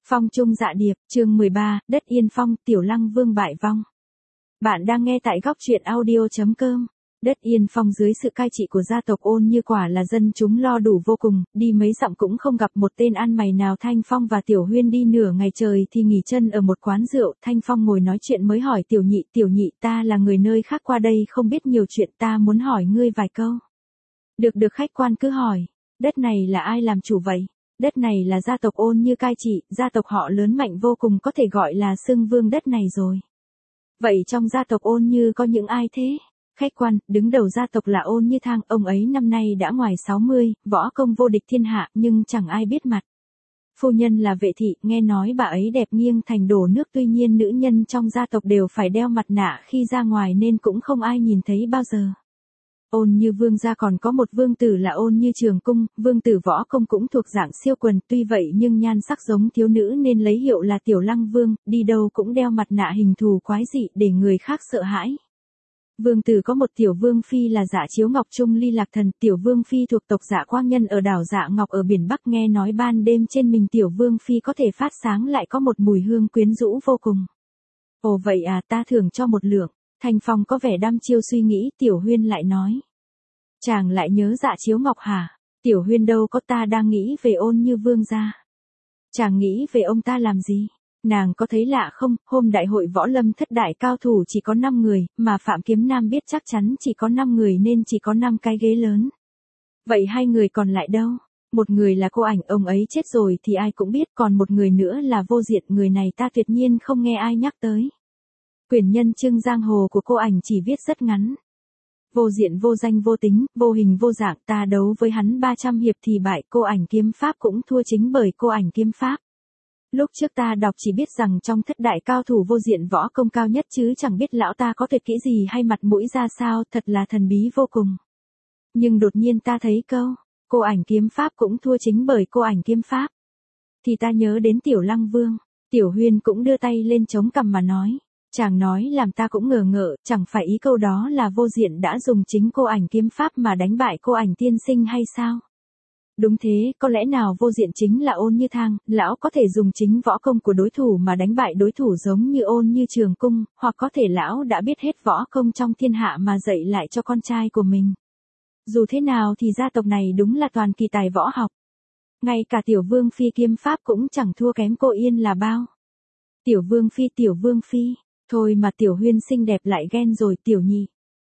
Phong Trung Dạ Điệp, chương 13, Đất Yên Phong, Tiểu Lăng Vương bại vong. Bạn đang nghe tại góc truyện audio.com. Đất Yên Phong dưới sự cai trị của gia tộc Ôn Như quả là dân chúng lo đủ vô cùng, đi mấy dặm cũng không gặp một tên ăn mày nào. Thanh Phong và Tiểu Huyên đi nửa ngày trời thì nghỉ chân ở một quán rượu. Thanh Phong ngồi nói chuyện mới hỏi Tiểu Nhị, ta là người nơi khác qua đây không biết nhiều chuyện, ta muốn hỏi ngươi vài câu. Được khách quan cứ hỏi. Đất này là ai làm chủ vậy? Đất này là gia tộc Ôn Như cai trị, gia tộc họ lớn mạnh vô cùng, có thể gọi là xưng vương đất này rồi. Vậy trong gia tộc Ôn Như có những ai thế? Khách quan, đứng đầu gia tộc là Ôn Như Thang, ông ấy năm nay đã ngoài 60, võ công vô địch thiên hạ nhưng chẳng ai biết mặt. Phu nhân là Vệ Thị, nghe nói bà ấy đẹp nghiêng thành đổ nước, tuy nhiên nữ nhân trong gia tộc đều phải đeo mặt nạ khi ra ngoài nên cũng không ai nhìn thấy bao giờ. Ôn Như vương gia còn có một vương tử là Ôn Như Trường Cung, vương tử võ công cũng thuộc dạng siêu quần, tuy vậy nhưng nhan sắc giống thiếu nữ nên lấy hiệu là Tiểu Lăng Vương, đi đâu cũng đeo mặt nạ hình thù quái dị để người khác sợ hãi. Vương tử có một tiểu vương phi là Dạ Chiếu Ngọc Trung Ly Lạc Thần, tiểu vương phi thuộc tộc Dạ Quang Nhân ở đảo Dạ Ngọc ở biển Bắc, nghe nói ban đêm trên mình tiểu vương phi có thể phát sáng lại có một mùi hương quyến rũ vô cùng. Ồ vậy à, ta thưởng cho 1 lượng. Thanh Phong có vẻ đăm chiêu suy nghĩ, Tiểu Huyên lại nói. Chàng lại nhớ Dạ Chiếu Ngọc hả? Tiểu Huyên đâu có, ta đang nghĩ về Ôn Như vương gia. Chàng nghĩ về ông ta làm gì? Nàng có thấy lạ không, hôm đại hội võ lâm thất đại cao thủ chỉ có 5 người, mà Phạm Kiếm Nam biết chắc chắn chỉ có 5 người nên chỉ có 5 cái ghế lớn. Vậy 2 người còn lại đâu? Một người là Cô Ảnh, ông ấy chết rồi thì ai cũng biết, còn một người nữa là Vô Diện, người này ta tuyệt nhiên không nghe ai nhắc tới. Quyển nhân chương giang hồ của Cô Ảnh chỉ viết rất ngắn. Vô Diện vô danh vô tính, vô hình vô dạng, ta đấu với hắn 300 hiệp thì bại, Cô Ảnh kiếm pháp cũng thua chính bởi Cô Ảnh kiếm pháp. Lúc trước ta đọc chỉ biết rằng trong thất đại cao thủ Vô Diện võ công cao nhất chứ chẳng biết lão ta có tuyệt kỹ gì hay mặt mũi ra sao, thật là thần bí vô cùng. Nhưng đột nhiên ta thấy câu, Cô Ảnh kiếm pháp cũng thua chính bởi Cô Ảnh kiếm pháp. Thì ta nhớ đến Tiểu Lăng Vương. Tiểu Huyên cũng đưa tay lên chống cằm mà nói. Chàng nói làm ta cũng ngờ ngợ, chẳng phải ý câu đó là Vô Diện đã dùng chính Cô Ảnh kiếm pháp mà đánh bại Cô Ảnh tiên sinh hay sao? Đúng thế, có lẽ nào Vô Diện chính là Ôn Như Thang, lão có thể dùng chính võ công của đối thủ mà đánh bại đối thủ giống như Ôn Như Trường Cung, hoặc có thể lão đã biết hết võ công trong thiên hạ mà dạy lại cho con trai của mình. Dù thế nào thì gia tộc này đúng là toàn kỳ tài võ học. Ngay cả tiểu vương phi kiếm pháp cũng chẳng thua kém cô Yên là bao. Tiểu vương phi, thôi mà Tiểu Huyên xinh đẹp lại ghen rồi. Tiểu Nhị.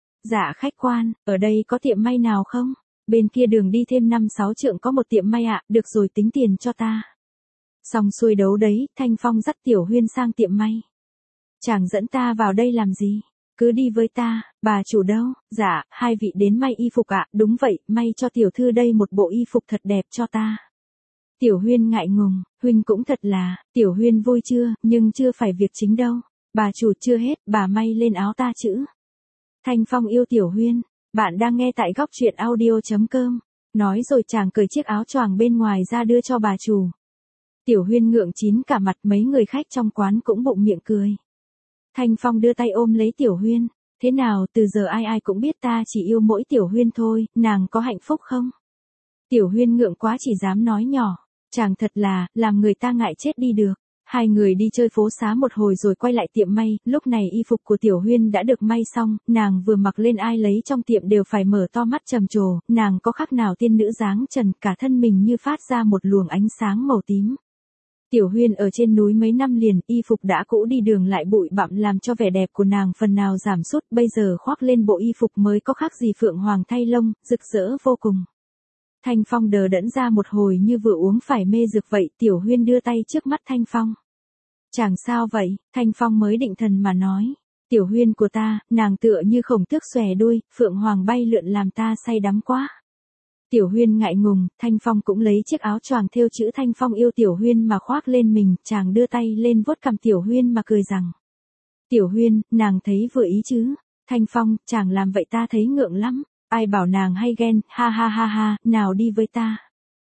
Dạ khách quan, ở đây có tiệm may nào không? Bên kia đường đi thêm 5-6 trượng có một tiệm may ạ, được rồi tính tiền cho ta. Xong xuôi đấu đấy, Thanh Phong dắt Tiểu Huyên sang tiệm may. Chàng dẫn ta vào đây làm gì? Cứ đi với ta, bà chủ đâu? Dạ, 2 vị đến may y phục ạ, đúng vậy, may cho tiểu thư đây một bộ y phục thật đẹp cho ta. Tiểu Huyên ngại ngùng, huynh cũng thật là, Tiểu Huyên vui chưa, nhưng chưa phải việc chính đâu. Bà chủ chưa hết, bà may lên áo ta chữ. Thanh Phong yêu Tiểu Huyên. Bạn đang nghe tại góc truyện audio.com. Nói rồi chàng cởi chiếc áo choàng bên ngoài ra đưa cho bà chủ. Tiểu Huyên ngượng chín cả mặt, mấy người khách trong quán cũng bụng miệng cười. Thanh Phong đưa tay ôm lấy Tiểu Huyên. Thế nào, từ giờ ai cũng biết ta chỉ yêu mỗi Tiểu Huyên thôi, nàng có hạnh phúc không? Tiểu Huyên ngượng quá chỉ dám nói nhỏ. Chàng thật là, làm người ta ngại chết đi được. 2 người đi chơi phố xá một hồi rồi quay lại tiệm may, lúc này y phục của Tiểu Huyên đã được may xong, nàng vừa mặc lên ai lấy trong tiệm đều phải mở to mắt trầm trồ, nàng có khác nào tiên nữ dáng trần, cả thân mình như phát ra một luồng ánh sáng màu tím. Tiểu Huyên ở trên núi mấy năm liền, y phục đã cũ đi đường lại bụi bặm làm cho vẻ đẹp của nàng phần nào giảm sút, bây giờ khoác lên bộ y phục mới có khác gì phượng hoàng thay lông, rực rỡ vô cùng. Thanh Phong đờ đẫn ra một hồi như vừa uống phải mê dược vậy, Tiểu Huyên đưa tay trước mắt Thanh Phong. Chàng sao vậy? Thanh Phong mới định thần mà nói. Tiểu Huyên của ta, nàng tựa như khổng tước xòe đuôi, phượng hoàng bay lượn làm ta say đắm quá. Tiểu Huyên ngại ngùng, Thanh Phong cũng lấy chiếc áo choàng thêu chữ Thanh Phong yêu Tiểu Huyên mà khoác lên mình, chàng đưa tay lên vuốt cằm Tiểu Huyên mà cười rằng. Tiểu Huyên, nàng thấy vừa ý chứ? Thanh Phong, chàng làm vậy ta thấy ngượng lắm. Ai bảo nàng hay ghen, ha ha ha ha, nào đi với ta.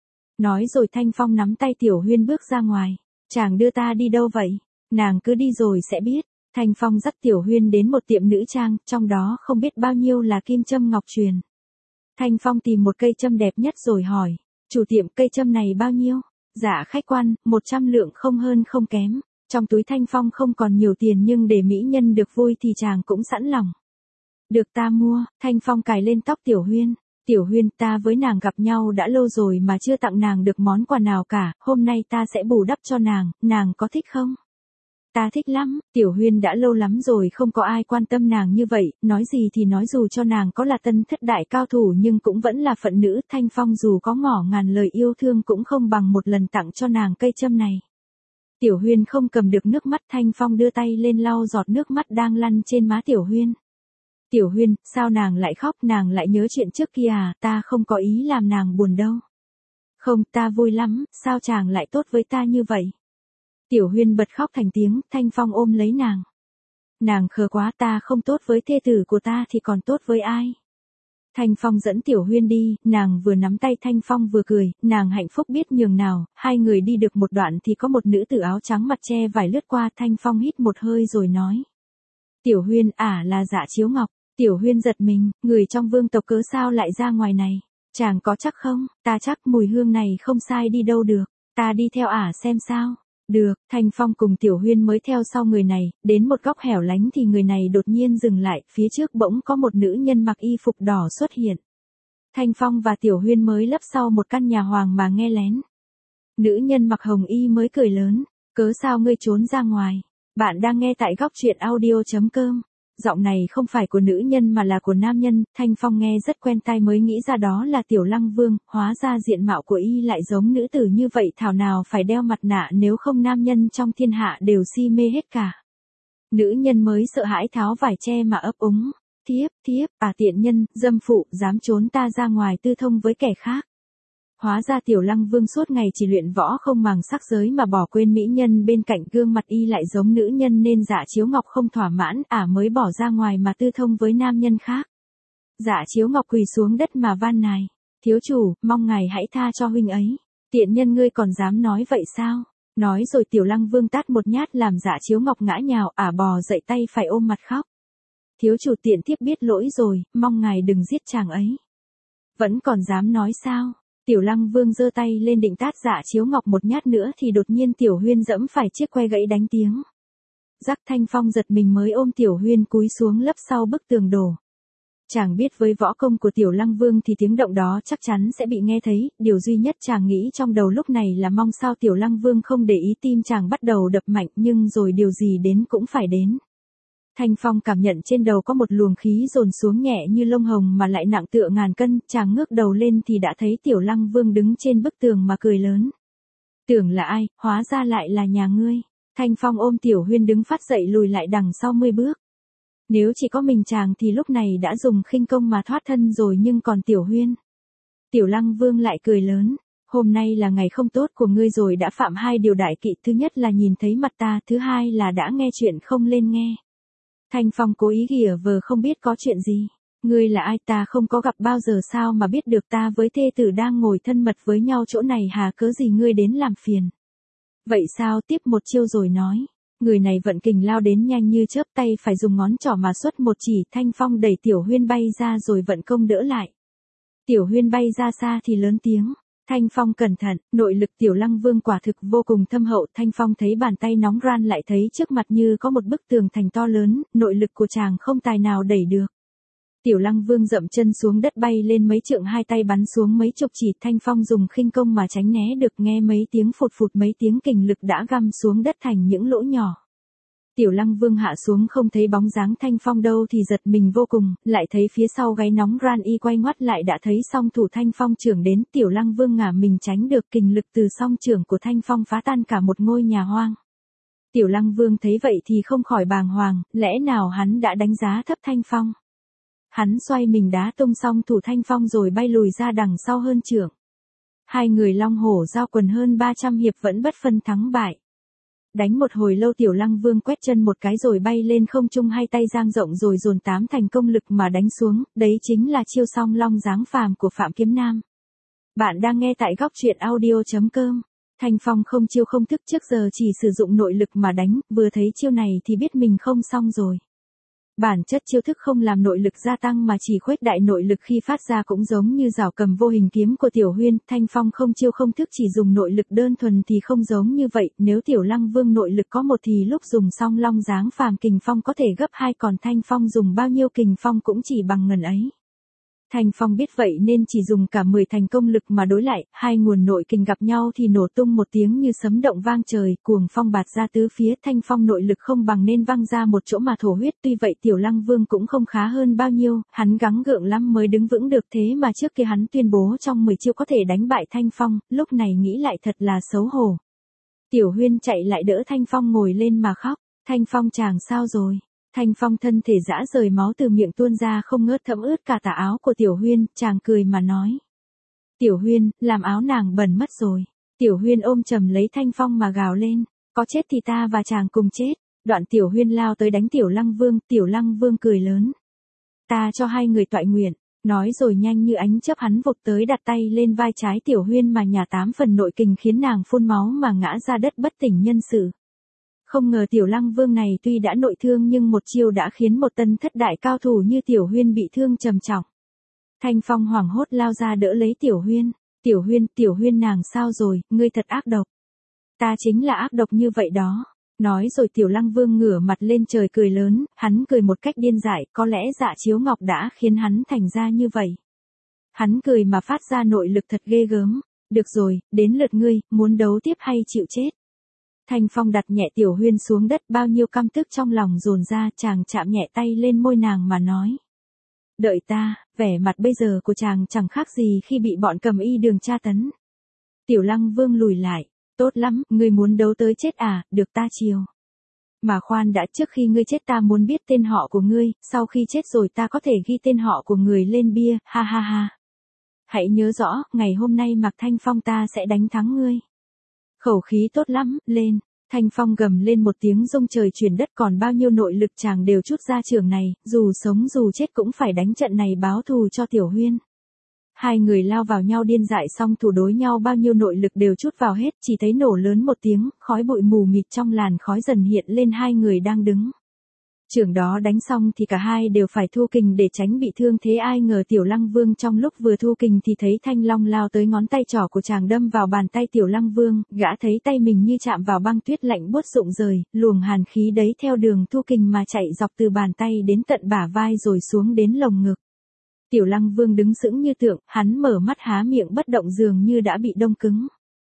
Nói rồi Thanh Phong nắm tay Tiểu Huyên bước ra ngoài. Chàng đưa ta đi đâu vậy? Nàng cứ đi rồi sẽ biết. Thanh Phong dắt Tiểu Huyên đến một tiệm nữ trang, trong đó không biết bao nhiêu là kim châm ngọc truyền. Thanh Phong tìm một cây châm đẹp nhất rồi hỏi. Chủ tiệm, cây châm này bao nhiêu? Dạ khách quan, 100 lượng không hơn không kém. Trong túi Thanh Phong không còn nhiều tiền nhưng để mỹ nhân được vui thì chàng cũng sẵn lòng. Được ta mua. Thanh Phong cài lên tóc Tiểu Huyên. Tiểu Huyên, ta với nàng gặp nhau đã lâu rồi mà chưa tặng nàng được món quà nào cả, hôm nay ta sẽ bù đắp cho nàng có thích không? Ta thích lắm. Tiểu Huyên đã lâu lắm rồi không có ai quan tâm nàng như vậy, nói gì thì nói, dù cho nàng có là tân thất đại cao thủ nhưng cũng vẫn là phận nữ. Thanh Phong dù có ngỏ ngàn lời yêu thương cũng không bằng một lần tặng cho nàng cây châm này. Tiểu Huyên không cầm được nước mắt, Thanh Phong đưa tay lên lau giọt nước mắt đang lăn trên má Tiểu Huyên. Tiểu Huyên, sao nàng lại khóc, nàng lại nhớ chuyện trước kia à, ta không có ý làm nàng buồn đâu. Không, ta vui lắm, sao chàng lại tốt với ta như vậy? Tiểu Huyên bật khóc thành tiếng, Thanh Phong ôm lấy nàng. Nàng khờ quá, ta không tốt với thê tử của ta thì còn tốt với ai? Thanh Phong dẫn Tiểu Huyên đi, nàng vừa nắm tay Thanh Phong vừa cười, nàng hạnh phúc biết nhường nào. Hai người đi được một đoạn thì có một nữ tử áo trắng mặt che vải lướt qua, Thanh Phong hít một hơi rồi nói. Tiểu Huyên, là Dạ Chiếu Ngọc. Tiểu Huyên giật mình, người trong vương tộc cớ sao lại ra ngoài này? Chàng có chắc không? Ta chắc, mùi hương này không sai đi đâu được. Ta đi theo xem sao? Được. Thanh Phong cùng Tiểu Huyên mới theo sau người này, đến một góc hẻo lánh thì người này đột nhiên dừng lại, phía trước bỗng có một nữ nhân mặc y phục đỏ xuất hiện. Thanh Phong và Tiểu Huyên mới lấp sau một căn nhà hoàng mà nghe lén. Nữ nhân mặc hồng y mới cười lớn, cớ sao ngươi trốn ra ngoài? Bạn đang nghe tại góc truyện audio.com. Giọng này không phải của nữ nhân mà là của nam nhân, Thanh Phong nghe rất quen tai mới nghĩ ra đó là Tiểu Lăng Vương, hóa ra diện mạo của y lại giống nữ tử như vậy, thảo nào phải đeo mặt nạ, nếu không nam nhân trong thiên hạ đều si mê hết cả. Nữ nhân mới sợ hãi tháo vải che mà ấp úng, thiếp, tiện nhân, dâm phụ, dám trốn ta ra ngoài tư thông với kẻ khác. Hóa ra Tiểu Lăng Vương suốt ngày chỉ luyện võ không màng sắc giới mà bỏ quên mỹ nhân bên cạnh, gương mặt y lại giống nữ nhân nên Dạ Chiếu Ngọc không thỏa mãn, mới bỏ ra ngoài mà tư thông với nam nhân khác. Dạ Chiếu Ngọc quỳ xuống đất mà van nài, thiếu chủ, mong ngài hãy tha cho huynh ấy. Tiện nhân, ngươi còn dám nói vậy sao? Nói rồi Tiểu Lăng Vương tát một nhát làm Dạ Chiếu Ngọc ngã nhào, bò dậy tay phải ôm mặt khóc. Thiếu chủ, tiện thiếp biết lỗi rồi, mong ngài đừng giết chàng ấy. Vẫn còn dám nói sao? Tiểu Lăng Vương giơ tay lên định tát Dạ Chiếu Ngọc một nhát nữa thì đột nhiên Tiểu Huyên dẫm phải chiếc que gãy đánh tiếng. Rắc, Thanh Phong giật mình mới ôm Tiểu Huyên cúi xuống lấp sau bức tường đổ. Chàng biết với võ công của Tiểu Lăng Vương thì tiếng động đó chắc chắn sẽ bị nghe thấy, điều duy nhất chàng nghĩ trong đầu lúc này là mong sao Tiểu Lăng Vương không để ý, tim chàng bắt đầu đập mạnh, nhưng rồi điều gì đến cũng phải đến. Thanh Phong cảm nhận trên đầu có một luồng khí dồn xuống nhẹ như lông hồng mà lại nặng tựa ngàn cân, chàng ngước đầu lên thì đã thấy Tiểu Lăng Vương đứng trên bức tường mà cười lớn. Tưởng là ai, hóa ra lại là nhà ngươi. Thanh Phong ôm Tiểu Huyên đứng phát dậy lùi lại đằng sau 10 bước. Nếu chỉ có mình chàng thì lúc này đã dùng khinh công mà thoát thân rồi, nhưng còn Tiểu Huyên. Tiểu Lăng Vương lại cười lớn. Hôm nay là ngày không tốt của ngươi rồi, đã phạm 2 điều đại kỵ, thứ nhất là nhìn thấy mặt ta, thứ hai là đã nghe chuyện không lên nghe. Thanh Phong cố ý ghìa vờ không biết có chuyện gì. Ngươi là ai, ta không có gặp bao giờ, sao mà biết được ta với thê tử đang ngồi thân mật với nhau chỗ này hà, cớ gì ngươi đến làm phiền? Vậy sao, tiếp một chiêu rồi nói. Người này vận kình lao đến nhanh như chớp, tay phải dùng ngón trỏ mà xuất một chỉ, Thanh Phong đẩy Tiểu Huyên bay ra rồi vận công đỡ lại. Tiểu Huyên bay ra xa thì lớn tiếng. Thanh Phong cẩn thận, nội lực Tiểu Lăng Vương quả thực vô cùng thâm hậu. Thanh Phong thấy bàn tay nóng ran, lại thấy trước mặt như có một bức tường thành to lớn, nội lực của chàng không tài nào đẩy được. Tiểu Lăng Vương dậm chân xuống đất bay lên mấy trượng, hai tay bắn xuống mấy chục chỉ, Thanh Phong dùng khinh công mà tránh né được, nghe mấy tiếng phụt phụt, mấy tiếng kình lực đã găm xuống đất thành những lỗ nhỏ. Tiểu Lăng Vương hạ xuống không thấy bóng dáng Thanh Phong đâu thì giật mình vô cùng, lại thấy phía sau gáy nóng ran, y quay ngoắt lại đã thấy song thủ Thanh Phong chưởng đến. Tiểu Lăng Vương ngả mình tránh được, kình lực từ song chưởng của Thanh Phong phá tan cả một ngôi nhà hoang. Tiểu Lăng Vương thấy vậy thì không khỏi bàng hoàng, lẽ nào hắn đã đánh giá thấp Thanh Phong? Hắn xoay mình đá tung song thủ Thanh Phong rồi bay lùi ra đằng sau hơn chưởng. Hai người long hổ giao quần hơn 300 hiệp vẫn bất phân thắng bại. Đánh một hồi lâu Tiểu Lăng Vương quét chân một cái rồi bay lên không trung, hai tay dang rộng rồi dồn 8 thành công lực mà đánh xuống, đấy chính là chiêu song long giáng phàm của Phạm Kiếm Nam. Bạn đang nghe tại góc truyện audio.com. Thanh Phong không chiêu không thức, trước giờ chỉ sử dụng nội lực mà đánh, vừa thấy chiêu này thì biết mình không xong rồi. Bản chất chiêu thức không làm nội lực gia tăng mà chỉ khuếch đại nội lực khi phát ra cũng giống như rào cầm vô hình kiếm của Tiểu Huyên, Thanh Phong không chiêu không thức chỉ dùng nội lực đơn thuần thì không giống như vậy, nếu Tiểu Lăng Vương nội lực có một thì lúc dùng xong long dáng phàm kình phong có thể gấp 2 còn Thanh Phong dùng bao nhiêu kình phong cũng chỉ bằng ngần ấy. Thanh Phong biết vậy nên chỉ dùng cả 10 thành công lực mà đối lại, hai nguồn nội kình gặp nhau thì nổ tung một tiếng như sấm động vang trời, cuồng phong bạt ra tứ phía. Thanh Phong nội lực không bằng nên văng ra một chỗ mà thổ huyết, tuy vậy Tiểu Lăng Vương cũng không khá hơn bao nhiêu, hắn gắng gượng lắm mới đứng vững được, thế mà trước kia hắn tuyên bố trong 10 chiêu có thể đánh bại Thanh Phong, lúc này nghĩ lại thật là xấu hổ. Tiểu Huyên chạy lại đỡ Thanh Phong ngồi lên mà khóc, Thanh Phong chàng sao rồi? Thanh Phong thân thể rã rời, máu từ miệng tuôn ra không ngớt thấm ướt cả tà áo của Tiểu Huyên, chàng cười mà nói. Tiểu Huyên, làm áo nàng bẩn mất rồi. Tiểu Huyên ôm chầm lấy Thanh Phong mà gào lên, có chết thì ta và chàng cùng chết. Đoạn Tiểu Huyên lao tới đánh Tiểu Lăng Vương, Tiểu Lăng Vương cười lớn. Ta cho hai người toại nguyện, nói rồi nhanh như ánh chớp hắn vụt tới đặt tay lên vai trái Tiểu Huyên mà nhả 8 phần nội kình khiến nàng phun máu mà ngã ra đất bất tỉnh nhân sự. Không ngờ Tiểu Lăng Vương này tuy đã nội thương nhưng một chiêu đã khiến một tân thất đại cao thủ như Tiểu Huyên bị thương trầm trọng. Thanh Phong hoảng hốt lao ra đỡ lấy Tiểu Huyên. Tiểu Huyên nàng sao rồi, ngươi thật ác độc. Ta chính là ác độc như vậy đó. Nói rồi Tiểu Lăng Vương ngửa mặt lên trời cười lớn, hắn cười một cách điên dại, có lẽ Dạ Chiếu Ngọc đã khiến hắn thành ra như vậy. Hắn cười mà phát ra nội lực thật ghê gớm. Được rồi, đến lượt ngươi, muốn đấu tiếp hay chịu chết? Thanh Phong đặt nhẹ Tiểu Huyên xuống đất, bao nhiêu căm tức trong lòng dồn ra, chàng chạm nhẹ tay lên môi nàng mà nói. Đợi ta, vẻ mặt bây giờ của chàng chẳng khác gì khi bị bọn cầm y đường tra tấn. Tiểu Lăng Vương lùi lại, tốt lắm, ngươi muốn đấu tới chết à, được ta chiều. Mà khoan đã, trước khi ngươi chết ta muốn biết tên họ của ngươi, sau khi chết rồi ta có thể ghi tên họ của người lên bia, ha ha ha. Hãy nhớ rõ, ngày hôm nay Mạc Thanh Phong ta sẽ đánh thắng ngươi. Khẩu khí tốt lắm, lên. Thanh Phong gầm lên một tiếng rung trời chuyển đất, còn bao nhiêu nội lực chàng đều trút ra trường này, dù sống dù chết cũng phải đánh trận này báo thù cho Tiểu Huyên. Hai người lao vào nhau điên dại, xong thủ đối nhau bao nhiêu nội lực đều trút vào hết, chỉ thấy nổ lớn một tiếng, khói bụi mù mịt trong làn khói dần hiện lên hai người đang đứng. Trường đó đánh xong thì cả hai đều phải thu kình để tránh bị thương, thế ai ngờ Tiểu Lăng Vương trong lúc vừa thu kình thì thấy thanh long lao tới, ngón tay trỏ của chàng đâm vào bàn tay Tiểu Lăng Vương, gã thấy tay mình như chạm vào băng tuyết lạnh buốt rụng rời, luồng hàn khí đấy theo đường thu kình mà chạy dọc từ bàn tay đến tận bả vai rồi xuống đến lồng ngực. Tiểu Lăng Vương đứng sững như tượng, hắn mở mắt há miệng bất động dường như đã bị đông cứng.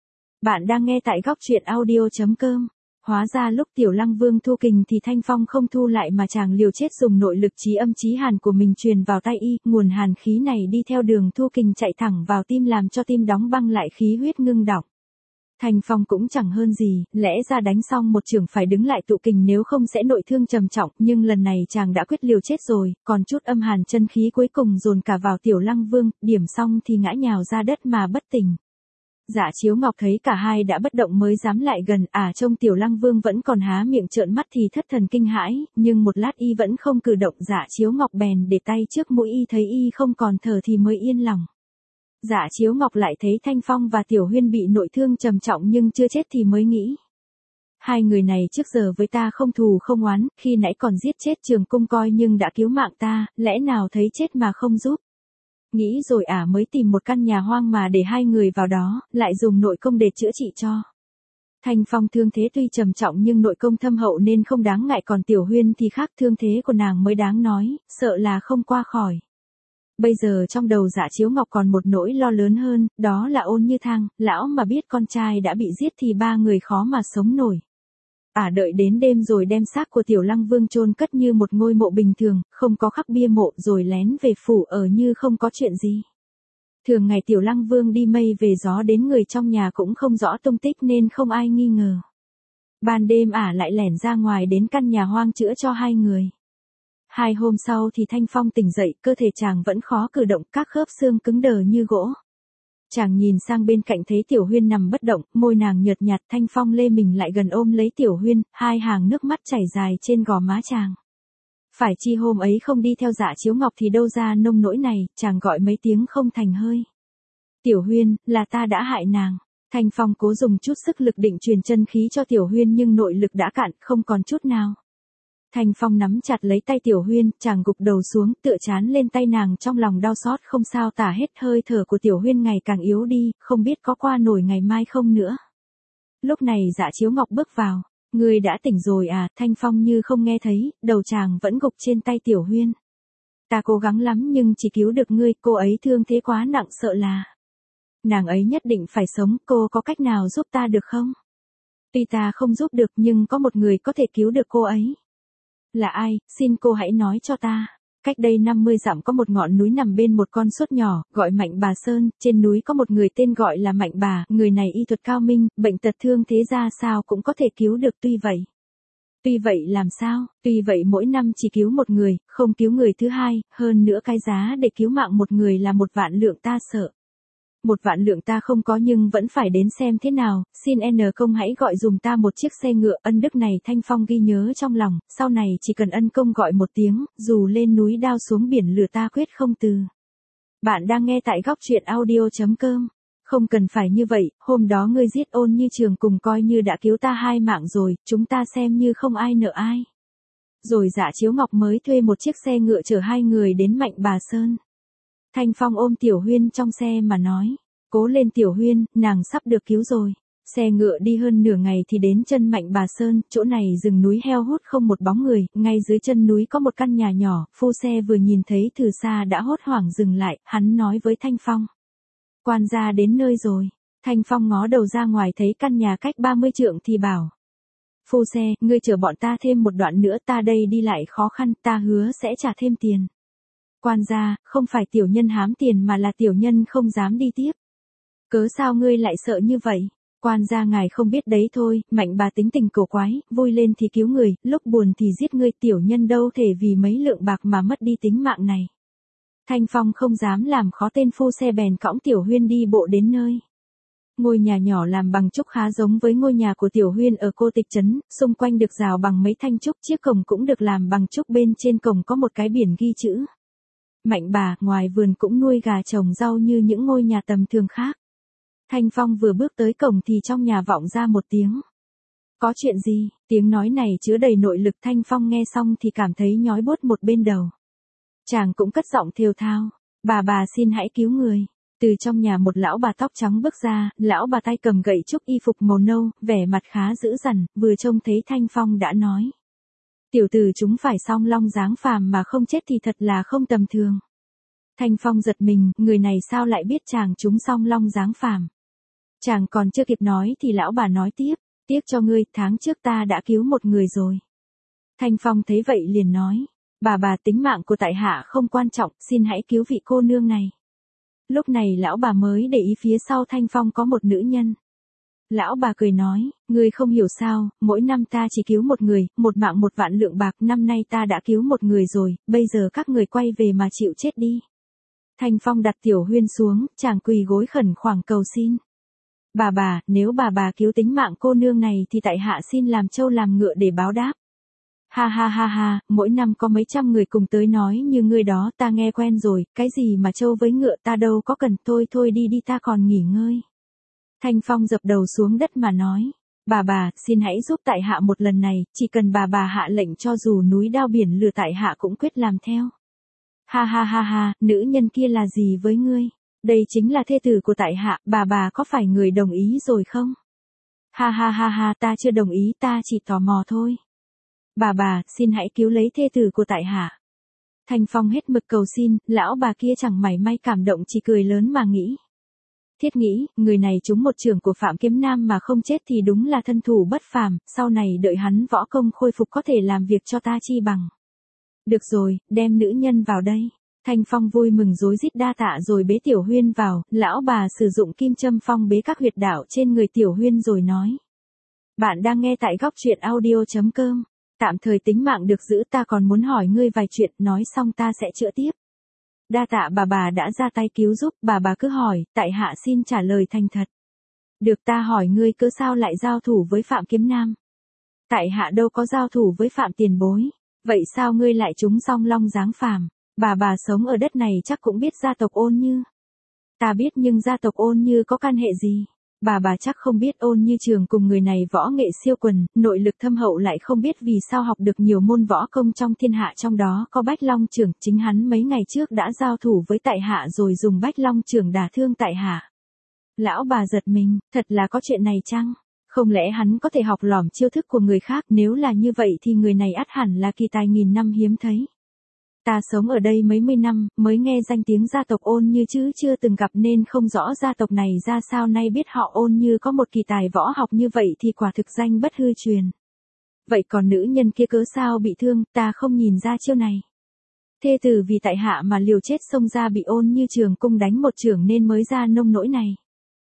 Bạn đang nghe tại góc truyện audio.com. Hóa ra lúc Tiểu Lăng Vương thu kình thì Thanh Phong không thu lại mà chàng liều chết dùng nội lực chí âm chí hàn của mình truyền vào tay y, nguồn hàn khí này đi theo đường thu kình chạy thẳng vào tim làm cho tim đóng băng lại, khí huyết ngưng đọng. Thanh Phong cũng chẳng hơn gì, lẽ ra đánh xong một chưởng phải đứng lại tụ kình nếu không sẽ nội thương trầm trọng, nhưng lần này chàng đã quyết liều chết rồi, còn chút âm hàn chân khí cuối cùng dồn cả vào Tiểu Lăng Vương, điểm xong thì ngã nhào ra đất mà bất tỉnh. Dạ Chiếu Ngọc thấy cả hai đã bất động mới dám lại gần, trông Tiểu Lăng Vương vẫn còn há miệng trợn mắt thì thất thần kinh hãi, nhưng một lát y vẫn không cử động, Dạ Chiếu Ngọc bèn để tay trước mũi y, thấy y không còn thở thì mới yên lòng. Dạ Chiếu Ngọc lại thấy Thanh Phong và Tiểu Huyên bị nội thương trầm trọng nhưng chưa chết thì mới nghĩ. Hai người này trước giờ với ta không thù không oán, khi nãy còn giết chết Trường Cung Coi nhưng đã cứu mạng ta, lẽ nào thấy chết mà không giúp. Nghĩ rồi mới tìm một căn nhà hoang mà để hai người vào đó, lại dùng nội công để chữa trị cho. Thanh Phong thương thế tuy trầm trọng nhưng nội công thâm hậu nên không đáng ngại, còn Tiểu Huyên thì khác, thương thế của nàng mới đáng nói, sợ là không qua khỏi. Bây giờ trong đầu Dạ Chiếu Ngọc còn một nỗi lo lớn hơn, đó là Ôn Như Thang, lão mà biết con trai đã bị giết thì ba người khó mà sống nổi. Đợi đến đêm rồi đem xác của Tiểu Lăng Vương chôn cất như một ngôi mộ bình thường, không có khắc bia mộ, rồi lén về phủ ở như không có chuyện gì. Thường ngày Tiểu Lăng Vương đi mây về gió, đến người trong nhà cũng không rõ tung tích nên không ai nghi ngờ. Ban đêm lại lẻn ra ngoài đến căn nhà hoang chữa cho hai người. 2 hôm sau thì Thanh Phong tỉnh dậy, cơ thể chàng vẫn khó cử động, các khớp xương cứng đờ như gỗ. Chàng nhìn sang bên cạnh thấy Tiểu Huyên nằm bất động, môi nàng nhợt nhạt, Thanh Phong lê mình lại gần ôm lấy Tiểu Huyên, hai hàng nước mắt chảy dài trên gò má chàng. Phải chi hôm ấy không đi theo Dạ Chiếu Ngọc thì đâu ra nông nỗi này, chàng gọi mấy tiếng không thành hơi. Tiểu Huyên, là ta đã hại nàng. Thanh Phong cố dùng chút sức lực định truyền chân khí cho Tiểu Huyên nhưng nội lực đã cạn, không còn chút nào. Thanh Phong nắm chặt lấy tay Tiểu Huyên, chàng gục đầu xuống, tựa chán lên tay nàng trong lòng đau xót không sao tả hết, hơi thở của Tiểu Huyên ngày càng yếu đi, không biết có qua nổi ngày mai không nữa. Lúc này Dạ Chiếu Ngọc bước vào, ngươi đã tỉnh rồi à, Thanh Phong như không nghe thấy, đầu chàng vẫn gục trên tay Tiểu Huyên. Ta cố gắng lắm nhưng chỉ cứu được ngươi, cô ấy thương thế quá nặng sợ là. Nàng ấy nhất định phải sống, cô có cách nào giúp ta được không? Tuy ta không giúp được nhưng có một người có thể cứu được cô ấy. Là ai, xin cô hãy nói cho ta. Cách đây 50 dặm có một ngọn núi nằm bên một con suốt nhỏ, gọi Mạnh Bà Sơn, trên núi có một người tên gọi là Mạnh Bà, người này y thuật cao minh, bệnh tật thương thế ra sao cũng có thể cứu được tuy vậy. Tuy vậy làm sao, tuy vậy mỗi năm chỉ cứu một người, không cứu người thứ hai, hơn nữa cái giá để cứu mạng một người là 1.000.000 lượng ta sợ. 1.000.000 lượng ta không có nhưng vẫn phải đến xem thế nào, xin N công hãy gọi dùm ta một chiếc xe ngựa, ân đức này Thanh Phong ghi nhớ trong lòng, sau này chỉ cần ân công gọi một tiếng, dù lên núi đao xuống biển lửa ta quyết không từ. Bạn đang nghe tại góc truyện audio.com. Không cần phải như vậy, hôm đó ngươi giết Ôn Như Trường cùng coi như đã cứu ta 2 mạng rồi, chúng ta xem như không ai nợ ai. Rồi Dạ Chiếu Ngọc mới thuê một chiếc xe ngựa chở 2 người đến Mạnh Bà Sơn. Thanh Phong ôm Tiểu Huyên trong xe mà nói, cố lên Tiểu Huyên, nàng sắp được cứu rồi. Xe ngựa đi hơn nửa ngày thì đến chân Mạnh Bà Sơn, chỗ này rừng núi heo hút không một bóng người, ngay dưới chân núi có một căn nhà nhỏ, phu xe vừa nhìn thấy từ xa đã hốt hoảng dừng lại, hắn nói với Thanh Phong. Quan gia đến nơi rồi. Thanh Phong ngó đầu ra ngoài thấy căn nhà cách 30 trượng thì bảo. Phu xe, ngươi chở bọn ta thêm một đoạn nữa, ta đây đi lại khó khăn, ta hứa sẽ trả thêm tiền. Quan gia, không phải tiểu nhân hám tiền mà là tiểu nhân không dám đi tiếp. Cớ sao ngươi lại sợ như vậy? Quan gia ngài không biết đấy thôi, Mạnh Bà tính tình cổ quái, vui lên thì cứu người, lúc buồn thì giết ngươi, tiểu nhân đâu thể vì mấy lượng bạc mà mất đi tính mạng này. Thanh Phong không dám làm khó tên phu xe bèn cõng Tiểu Huyên đi bộ đến nơi. Ngôi nhà nhỏ làm bằng trúc khá giống với ngôi nhà của Tiểu Huyên ở Cô Tịch Trấn, xung quanh được rào bằng mấy thanh trúc, chiếc cổng cũng được làm bằng trúc, bên trên cổng có một cái biển ghi chữ. Mạnh Bà, ngoài vườn cũng nuôi gà trồng rau như những ngôi nhà tầm thường khác. Thanh Phong vừa bước tới cổng thì trong nhà vọng ra một tiếng. Có chuyện gì? Tiếng nói này chứa đầy nội lực, Thanh Phong nghe xong thì cảm thấy nhói buốt một bên đầu. Chàng cũng cất giọng thều thào, bà xin hãy cứu người. Từ trong nhà một lão bà tóc trắng bước ra, lão bà tay cầm gậy trúc y phục màu nâu, vẻ mặt khá dữ dằn, vừa trông thấy Thanh Phong đã nói. Tiểu tử chúng phải song long dáng phàm mà không chết thì thật là không tầm thường. Thanh Phong giật mình, người này sao lại biết chàng chúng song long dáng phàm. Chàng còn chưa kịp nói thì lão bà nói tiếp, tiếc cho ngươi, tháng trước ta đã cứu một người rồi. Thanh Phong thấy vậy liền nói. Bà tính mạng của tại hạ không quan trọng, xin hãy cứu vị cô nương này. Lúc này lão bà mới để ý phía sau Thanh Phong có một nữ nhân. Lão bà cười nói, ngươi không hiểu sao, mỗi năm ta chỉ cứu một người, 1 mạng 1.000.000 lượng bạc, năm nay ta đã cứu một người rồi, bây giờ các người quay về mà chịu chết đi. Thanh Phong đặt Tiểu Huyên xuống, chàng quỳ gối khẩn khoản cầu xin. Bà, nếu bà cứu tính mạng cô nương này thì tại hạ xin làm trâu làm ngựa để báo đáp. Ha, mỗi năm có mấy trăm người cùng tới nói như ngươi đó, ta nghe quen rồi, cái gì mà trâu với ngựa ta đâu có cần, thôi đi ta còn nghỉ ngơi. Thanh Phong dập đầu xuống đất mà nói, bà, xin hãy giúp tại hạ một lần này, chỉ cần bà hạ lệnh cho dù núi đao biển lửa tại hạ cũng quyết làm theo. Ha, nữ nhân kia là gì với ngươi? Đây chính là thê tử của tại hạ, bà có phải người đồng ý rồi không? Ha, ta chưa đồng ý, ta chỉ tò mò thôi. Bà, xin hãy cứu lấy thê tử của tại hạ. Thanh Phong hết mực cầu xin, lão bà kia chẳng mảy may cảm động, chỉ cười lớn mà nghĩ. Thiết nghĩ, người này trúng một chưởng của Phạm Kiếm Nam mà không chết thì đúng là thân thủ bất phàm, sau này đợi hắn võ công khôi phục có thể làm việc cho ta chi bằng. Được rồi, đem nữ nhân vào đây. Thanh Phong vui mừng rối rít đa tạ rồi bế Tiểu Huyên vào, lão bà sử dụng kim châm phong bế các huyệt đạo trên người Tiểu Huyên rồi nói. Bạn đang nghe tại góc truyện audio.com. Tạm thời tính mạng được giữ, ta còn muốn hỏi ngươi vài chuyện, nói xong ta sẽ chữa tiếp. Đa tạ bà đã ra tay cứu giúp, bà cứ hỏi, tại hạ xin trả lời thành thật. Được, ta hỏi ngươi cớ sao lại giao thủ với Phạm Kiếm Nam? Tại hạ đâu có giao thủ với Phạm tiền bối. Vậy sao ngươi lại trúng song long dáng phàm? Bà sống ở đất này chắc cũng biết gia tộc Ôn Như. Ta biết nhưng gia tộc Ôn Như có can hệ gì? Bà chắc không biết Ôn Như Trường cùng người này võ nghệ siêu quần, nội lực thâm hậu, lại không biết vì sao học được nhiều môn võ công trong thiên hạ, trong đó có Bách Long Chưởng, chính hắn mấy ngày trước đã giao thủ với tại hạ rồi dùng Bách Long Chưởng đả thương tại hạ. Lão bà giật mình, thật là có chuyện này chăng? Không lẽ hắn có thể học lỏm chiêu thức của người khác, nếu là như vậy thì người này ắt hẳn là kỳ tài nghìn năm hiếm thấy. Ta sống ở đây mấy mươi năm, mới nghe danh tiếng gia tộc Ôn Như chứ chưa từng gặp nên không rõ gia tộc này ra sao, nay biết họ Ôn Như có một kỳ tài võ học như vậy thì quả thực danh bất hư truyền. Vậy còn nữ nhân kia cớ sao bị thương, ta không nhìn ra chiêu này. Thê tử vì tại hạ mà liều chết xông ra bị Ôn Như Trường cung đánh một chưởng nên mới ra nông nỗi này.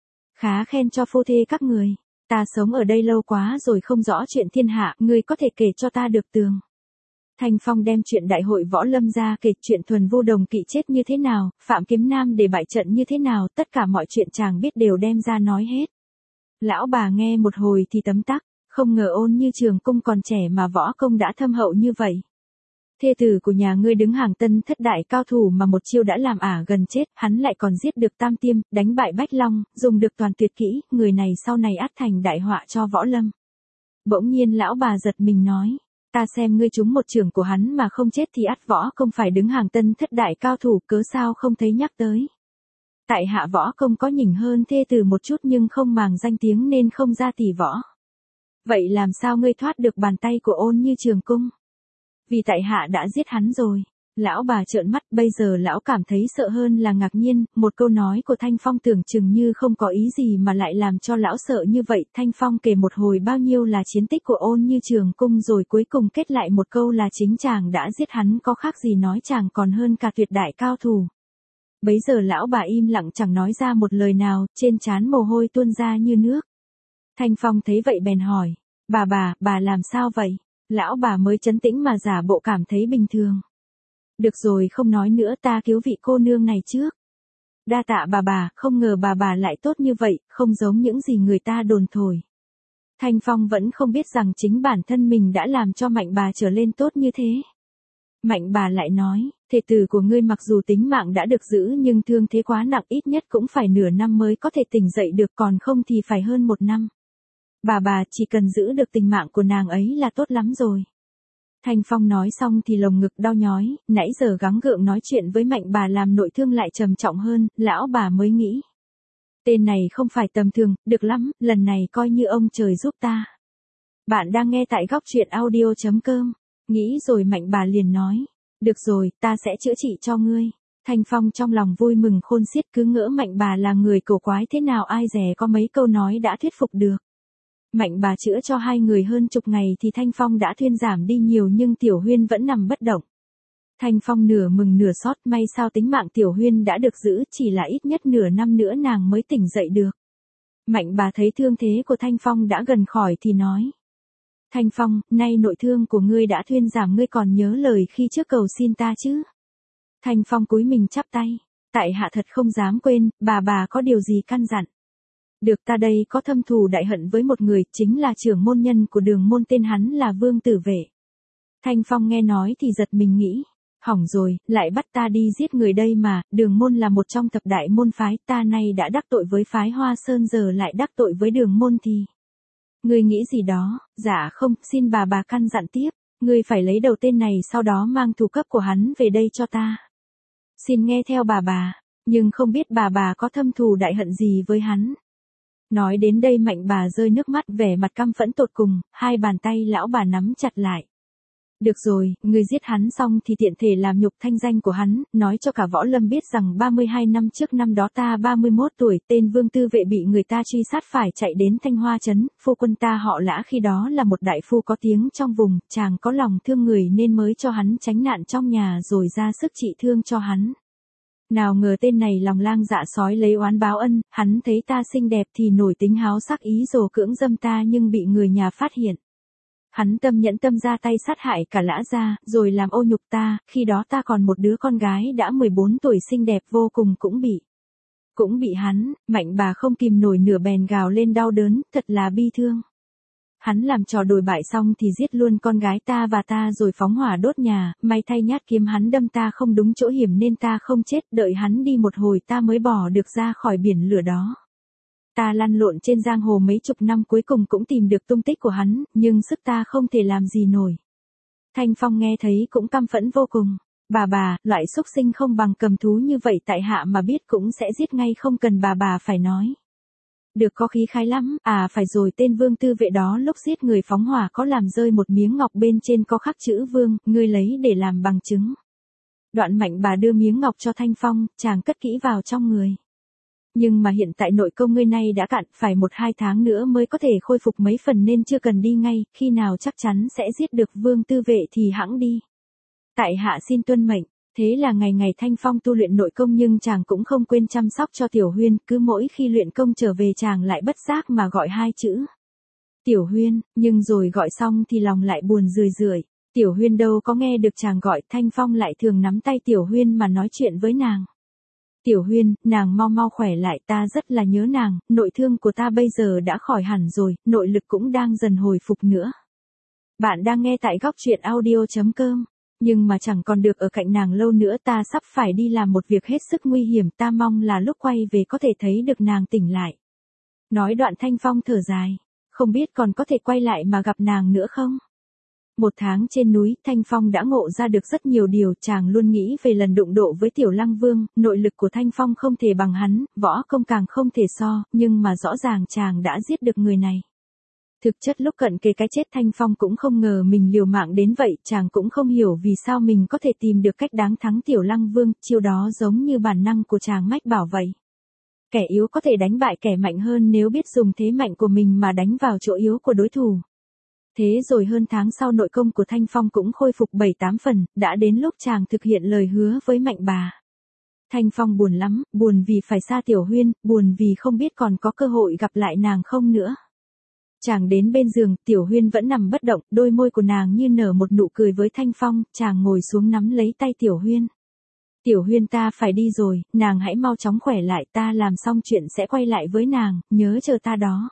Khá khen cho phu thê các người. Ta sống ở đây lâu quá rồi không rõ chuyện thiên hạ, ngươi có thể kể cho ta được tường. Thanh Phong đem chuyện đại hội võ lâm ra kể, chuyện Thuần Vu Đồng Kỵ chết như thế nào, Phạm Kiếm Nam để bại trận như thế nào, tất cả mọi chuyện chàng biết đều đem ra nói hết. Lão bà nghe một hồi thì tấm tắc, không ngờ Ôn Như Trường cung còn trẻ mà võ công đã thâm hậu như vậy. Thê tử của nhà ngươi đứng hàng tân thất đại cao thủ mà một chiêu đã làm ả gần chết, hắn lại còn giết được Tam Tiêm, đánh bại Bách Long, dùng được toàn tuyệt kỹ, người này sau này ắt thành đại họa cho võ lâm. Bỗng nhiên lão bà giật mình nói, ta xem ngươi trúng một chưởng của hắn mà không chết thì ắt võ công phải đứng hàng tân thất đại cao thủ, cớ sao không thấy nhắc tới. Tại hạ võ công có nhỉnh hơn thê tử một chút nhưng không màng danh tiếng nên không ra tỷ võ. Vậy làm sao ngươi thoát được bàn tay của Ôn Như Trường cung? Vì tại hạ đã giết hắn rồi. Lão bà trợn mắt, bây giờ lão cảm thấy sợ hơn là ngạc nhiên, một câu nói của Thanh Phong tưởng chừng như không có ý gì mà lại làm cho lão sợ như vậy. Thanh Phong kể một hồi bao nhiêu là chiến tích của Ôn Như Trường cung rồi cuối cùng kết lại một câu là chính chàng đã giết hắn, có khác gì nói chàng còn hơn cả tuyệt đại cao thủ. Bấy giờ lão bà im lặng chẳng nói ra một lời nào, trên trán mồ hôi tuôn ra như nước. Thanh Phong thấy vậy bèn hỏi, bà làm sao vậy? Lão bà mới trấn tĩnh mà giả bộ cảm thấy bình thường. Được rồi không nói nữa, ta cứu vị cô nương này trước. Đa tạ bà, không ngờ bà lại tốt như vậy, không giống những gì người ta đồn thổi. Thanh Phong vẫn không biết rằng chính bản thân mình đã làm cho Mạnh bà trở lên tốt như thế. Mạnh bà lại nói, thê tử của ngươi mặc dù tính mạng đã được giữ nhưng thương thế quá nặng, ít nhất cũng phải nửa năm mới có thể tỉnh dậy được, còn không thì phải hơn 1 năm. Bà chỉ cần giữ được tình mạng của nàng ấy là tốt lắm rồi. Thanh Phong nói xong thì lồng ngực đau nhói, nãy giờ gắng gượng nói chuyện với Mạnh bà làm nội thương lại trầm trọng hơn, lão bà mới nghĩ. Tên này không phải tầm thường, được lắm, lần này coi như ông trời giúp ta. Bạn đang nghe tại góc truyện audio.com. Nghĩ rồi Mạnh bà liền nói, được rồi, ta sẽ chữa trị cho ngươi. Thanh Phong trong lòng vui mừng khôn xiết, cứ ngỡ Mạnh bà là người cổ quái thế nào ai dè có mấy câu nói đã thuyết phục được. Mạnh bà chữa cho hai người hơn chục ngày thì Thanh Phong đã thuyên giảm đi nhiều nhưng Tiểu Huyên vẫn nằm bất động. Thanh Phong nửa mừng nửa xót, may sao tính mạng Tiểu Huyên đã được giữ, chỉ là ít nhất nửa năm nữa nàng mới tỉnh dậy được. Mạnh bà thấy thương thế của Thanh Phong đã gần khỏi thì nói. Thanh Phong, nay nội thương của ngươi đã thuyên giảm, ngươi còn nhớ lời khi trước cầu xin ta chứ? Thanh Phong cúi mình chắp tay. Tại hạ thật không dám quên, bà có điều gì căn dặn? Được, ta đây có thâm thù đại hận với một người, chính là trưởng môn nhân của Đường môn, tên hắn là Vương Tử Vệ. Thanh Phong nghe nói thì giật mình nghĩ, hỏng rồi, lại bắt ta đi giết người đây mà, Đường môn là một trong thập đại môn phái, ta nay đã đắc tội với phái Hoa Sơn giờ lại đắc tội với Đường môn thì. Ngươi nghĩ gì đó? Dạ không, xin bà căn dặn tiếp, ngươi phải lấy đầu tên này sau đó mang thủ cấp của hắn về đây cho ta. Xin nghe theo bà, nhưng không biết bà có thâm thù đại hận gì với hắn. Nói đến đây Mạnh bà rơi nước mắt, vẻ mặt căm phẫn tột cùng, hai bàn tay lão bà nắm chặt lại. Được rồi, ngươi giết hắn xong thì tiện thể làm nhục thanh danh của hắn, nói cho cả võ lâm biết rằng 32 năm trước, năm đó ta 31 tuổi, tên Vương Tư Vệ bị người ta truy sát phải chạy đến Thanh Hoa Trấn, phu quân ta họ Lã khi đó là một đại phu có tiếng trong vùng, chàng có lòng thương người nên mới cho hắn tránh nạn trong nhà rồi ra sức trị thương cho hắn. Nào ngờ tên này lòng lang dạ sói lấy oán báo ân, hắn thấy ta xinh đẹp thì nổi tính háo sắc ý đồ cưỡng dâm ta nhưng bị người nhà phát hiện. Hắn tâm nhẫn tâm ra tay sát hại cả Lã gia, rồi làm ô nhục ta, khi đó ta còn một đứa con gái đã 14 tuổi xinh đẹp vô cùng cũng bị hắn. Mạnh bà không kìm nổi nửa bèn gào lên đau đớn, thật là bi thương. Hắn làm trò đồi bại xong thì giết luôn con gái ta và ta rồi phóng hỏa đốt nhà, may thay nhát kiếm hắn đâm ta không đúng chỗ hiểm nên ta không chết, đợi hắn đi một hồi ta mới bỏ được ra khỏi biển lửa đó. Ta lăn lộn trên giang hồ mấy chục năm cuối cùng cũng tìm được tung tích của hắn, nhưng sức ta không thể làm gì nổi. Thanh Phong nghe thấy cũng căm phẫn vô cùng. Bà, loại xúc sinh không bằng cầm thú như vậy tại hạ mà biết cũng sẽ giết ngay không cần bà phải nói. Được có khí khái lắm, phải rồi tên Vương tư vệ đó lúc giết người phóng hỏa có làm rơi một miếng ngọc bên trên có khắc chữ Vương, ngươi lấy để làm bằng chứng. Đoạn Mạnh bà đưa miếng ngọc cho Thanh Phong, chàng cất kỹ vào trong người. Nhưng mà hiện tại nội công ngươi nay đã cạn, phải 1-2 tháng nữa mới có thể khôi phục mấy phần nên chưa cần đi ngay, khi nào chắc chắn sẽ giết được Vương tư vệ thì hẵng đi. Tại hạ xin tuân mệnh. Thế là ngày ngày Thanh Phong tu luyện nội công nhưng chàng cũng không quên chăm sóc cho Tiểu Huyên, cứ mỗi khi luyện công trở về chàng lại bất giác mà gọi 2 chữ. Tiểu Huyên, nhưng rồi gọi xong thì lòng lại buồn rười rượi. Tiểu Huyên đâu có nghe được chàng gọi, Thanh Phong lại thường nắm tay Tiểu Huyên mà nói chuyện với nàng. Tiểu Huyên, nàng mau mau khỏe lại, ta rất là nhớ nàng, nội thương của ta bây giờ đã khỏi hẳn rồi, nội lực cũng đang dần hồi phục nữa. Bạn đang nghe tại góc truyện audio.com. Nhưng mà chẳng còn được ở cạnh nàng lâu nữa, ta sắp phải đi làm một việc hết sức nguy hiểm, ta mong là lúc quay về có thể thấy được nàng tỉnh lại. Nói đoạn Thanh Phong thở dài, không biết còn có thể quay lại mà gặp nàng nữa không? 1 tháng trên núi, Thanh Phong đã ngộ ra được rất nhiều điều, chàng luôn nghĩ về lần đụng độ với Tiểu Lăng Vương, nội lực của Thanh Phong không thể bằng hắn, võ công càng không thể so, nhưng mà rõ ràng chàng đã giết được người này. Thực chất lúc cận kề cái chết Thanh Phong cũng không ngờ mình liều mạng đến vậy, chàng cũng không hiểu vì sao mình có thể tìm được cách đáng thắng Tiểu Lăng Vương, chiêu đó giống như bản năng của chàng mách bảo vậy. Kẻ yếu có thể đánh bại kẻ mạnh hơn nếu biết dùng thế mạnh của mình mà đánh vào chỗ yếu của đối thủ. Thế rồi hơn tháng sau nội công của Thanh Phong cũng khôi phục 7-8 phần, đã đến lúc chàng thực hiện lời hứa với Mạnh bà. Thanh Phong buồn lắm, buồn vì phải xa Tiểu Huyên, buồn vì không biết còn có cơ hội gặp lại nàng không nữa. Chàng đến bên giường, Tiểu Huyên vẫn nằm bất động, đôi môi của nàng như nở một nụ cười với Thanh Phong, chàng ngồi xuống nắm lấy tay Tiểu Huyên. Tiểu Huyên, ta phải đi rồi, nàng hãy mau chóng khỏe lại, ta làm xong chuyện sẽ quay lại với nàng, nhớ chờ ta đó.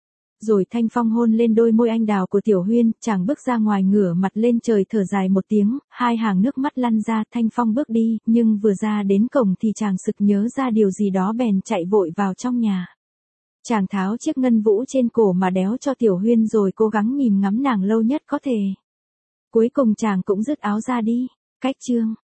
Rồi Thanh Phong hôn lên đôi môi anh đào của Tiểu Huyên, chàng bước ra ngoài ngửa mặt lên trời thở dài một tiếng, 2 hàng nước mắt lăn ra, Thanh Phong bước đi, nhưng vừa ra đến cổng thì chàng sực nhớ ra điều gì đó bèn chạy vội vào trong nhà. Chàng tháo chiếc ngân vũ trên cổ mà đéo cho Tiểu Huyên rồi cố gắng nhìn ngắm nàng lâu nhất có thể. Cuối cùng chàng cũng dứt áo ra đi. Cách chương